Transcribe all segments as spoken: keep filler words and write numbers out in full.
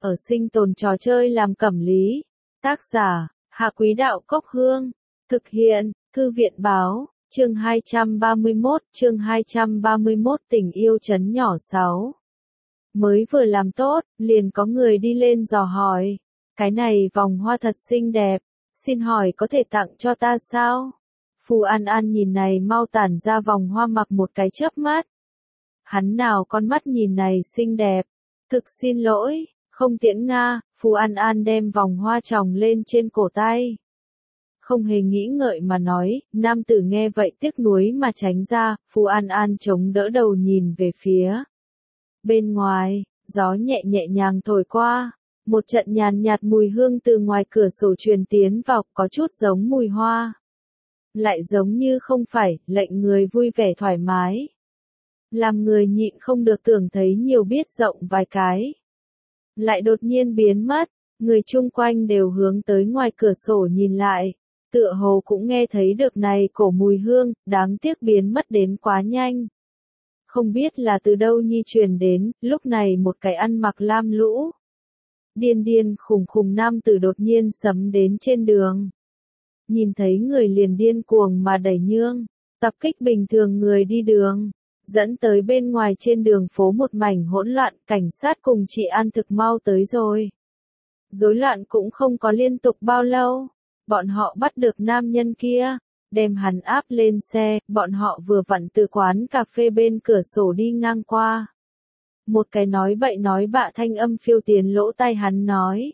ở sinh tồn trò chơi làm cẩm lý. Tác giả, Hạ Quý Đạo Cốc Hương. Thực hiện, Thư viện Báo, chương hai trăm ba mươi mốt, chương hai trăm ba mươi mốt tình yêu trấn nhỏ sáu. Mới vừa làm tốt, liền có người đi lên dò hỏi. Cái này vòng hoa thật xinh đẹp, xin hỏi có thể tặng cho ta sao? Phù An An nhìn này mau tản ra vòng hoa mặc một cái chớp mắt. Hắn nào con mắt nhìn này xinh đẹp. Thực xin lỗi, không tiễn Nga, Phù An An đem vòng hoa tròng lên trên cổ tay. Không hề nghĩ ngợi mà nói, nam tử nghe vậy tiếc nuối mà tránh ra, Phù An An chống đỡ đầu nhìn về phía. Bên ngoài, gió nhẹ nhẹ nhàng thổi qua, một trận nhàn nhạt mùi hương từ ngoài cửa sổ truyền tiến vào, có chút giống mùi hoa. Lại giống như không phải, lệnh người vui vẻ thoải mái. Làm người nhịn không được tưởng thấy nhiều biết rộng vài cái. Lại đột nhiên biến mất, người chung quanh đều hướng tới ngoài cửa sổ nhìn lại. Tựa hồ cũng nghe thấy được này cổ mùi hương, đáng tiếc biến mất đến quá nhanh. Không biết là từ đâu nhi truyền đến, lúc này một cái ăn mặc lam lũ. Điên điên khùng khùng nam tử đột nhiên sấm đến trên đường. Nhìn thấy người liền điên cuồng mà đẩy nhương, tập kích bình thường người đi đường. Dẫn tới bên ngoài trên đường phố một mảnh hỗn loạn, cảnh sát cùng chị An thực mau tới rồi. Rối loạn cũng không có liên tục bao lâu. Bọn họ bắt được nam nhân kia, đem hắn áp lên xe, bọn họ vừa vặn từ quán cà phê bên cửa sổ đi ngang qua. Một cái nói bậy nói bạ thanh âm phiêu tiến lỗ tai hắn nói.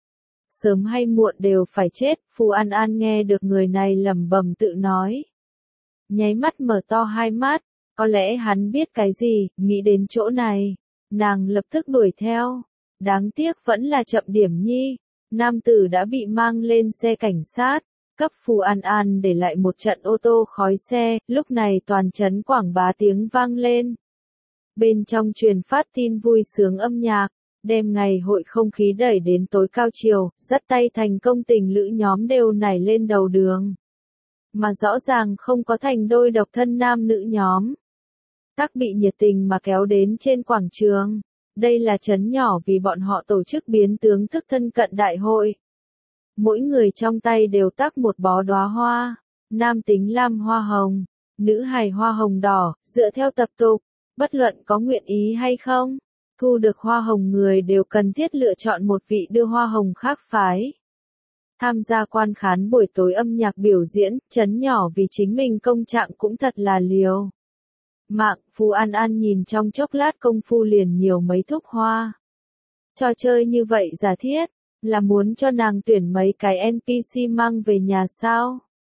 Sớm hay muộn đều phải chết, Phù An An nghe được người này lẩm bẩm tự nói. Nháy mắt mở to hai mắt, có lẽ hắn biết cái gì, nghĩ đến chỗ này. Nàng lập tức đuổi theo. Đáng tiếc vẫn là chậm điểm nhi. Nam tử đã bị mang lên xe cảnh sát, cấp Phù An An để lại một trận ô tô khói xe, lúc này toàn trấn quảng bá tiếng vang lên. Bên trong truyền phát tin vui sướng âm nhạc, đem ngày hội không khí đẩy đến tối cao chiều, dắt tay thành công tình lữ nhóm đều nảy lên đầu đường. Mà rõ ràng không có thành đôi độc thân nam nữ nhóm. Tắc bị nhiệt tình mà kéo đến trên quảng trường. Đây là trấn nhỏ vì bọn họ tổ chức biến tướng thức thân cận đại hội. Mỗi người trong tay đều tắc một bó đóa hoa, nam tính lam hoa hồng, nữ hài hoa hồng đỏ, dựa theo tập tục, bất luận có nguyện ý hay không, thu được hoa hồng người đều cần thiết lựa chọn một vị đưa hoa hồng khác phái. Tham gia quan khán buổi tối âm nhạc biểu diễn, trấn nhỏ vì chính mình công trạng cũng thật là liều. Mạng, Phù An An nhìn trong chốc lát công phu liền nhiều mấy thúc hoa. Trò chơi như vậy giả thiết, là muốn cho nàng tuyển mấy cái en pê xê mang về nhà sao?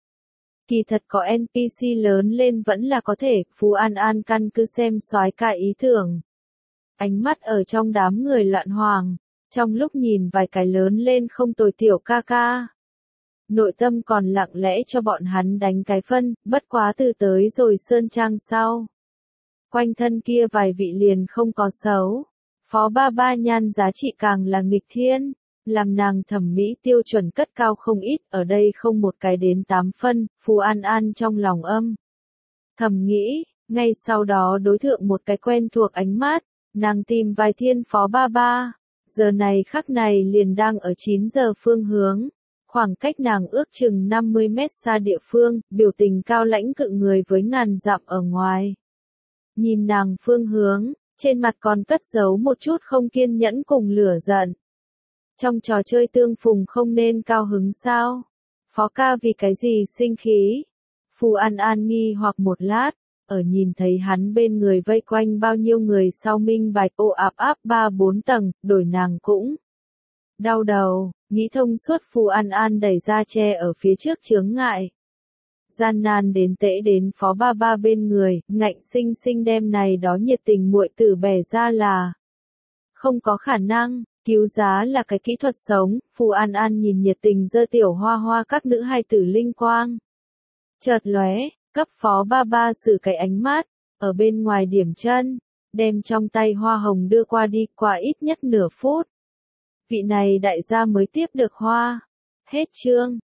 Kỳ thật có en pê xê lớn lên vẫn là có thể, Phù An An căn cứ xem soái ca ý tưởng. Ánh mắt ở trong đám người loạn hoàng, trong lúc nhìn vài cái lớn lên không tồi tiểu ca ca. Nội tâm còn lặng lẽ cho bọn hắn đánh cái phân, bất quá từ tới rồi sơn trang sau. Quanh thân kia vài vị liền không có xấu. Phó ba ba nhan giá trị càng là nghịch thiên, làm nàng thẩm mỹ tiêu chuẩn cất cao không ít, ở đây không một cái đến tám phân, Phù An An trong lòng âm. Thầm nghĩ, ngay sau đó đối thượng một cái quen thuộc ánh mắt, nàng tìm vài thiên phó ba ba, giờ này khắc này liền đang ở chín giờ phương hướng. Khoảng cách nàng ước chừng năm mươi mét xa địa phương, biểu tình cao lãnh cự người với ngàn dặm ở ngoài. Nhìn nàng phương hướng, trên mặt còn cất giấu một chút không kiên nhẫn cùng lửa giận. Trong trò chơi tương phùng không nên cao hứng sao? Phó ca vì cái gì sinh khí? Phù An An nghi hoặc một lát, ở nhìn thấy hắn bên người vây quanh bao nhiêu người sau minh bạch ô áp áp ba bốn tầng, đổi nàng cũng đau đầu, nghĩ thông suốt Phù An An đẩy ra che ở phía trước chướng ngại. Gian nan đến tễ đến phó ba ba bên người, ngạnh sinh sinh đem này đó nhiệt tình muội tử bẻ ra là không có khả năng, cứu giá là cái kỹ thuật sống, Phù An An nhìn nhiệt tình giơ tiểu hoa hoa các nữ hài tử linh quang. Chợt lóe, cấp phó ba ba xử cái ánh mắt, ở bên ngoài điểm chân, đem trong tay hoa hồng đưa qua đi qua ít nhất nửa phút. Vị này đại gia mới tiếp được hoa. Hết chương.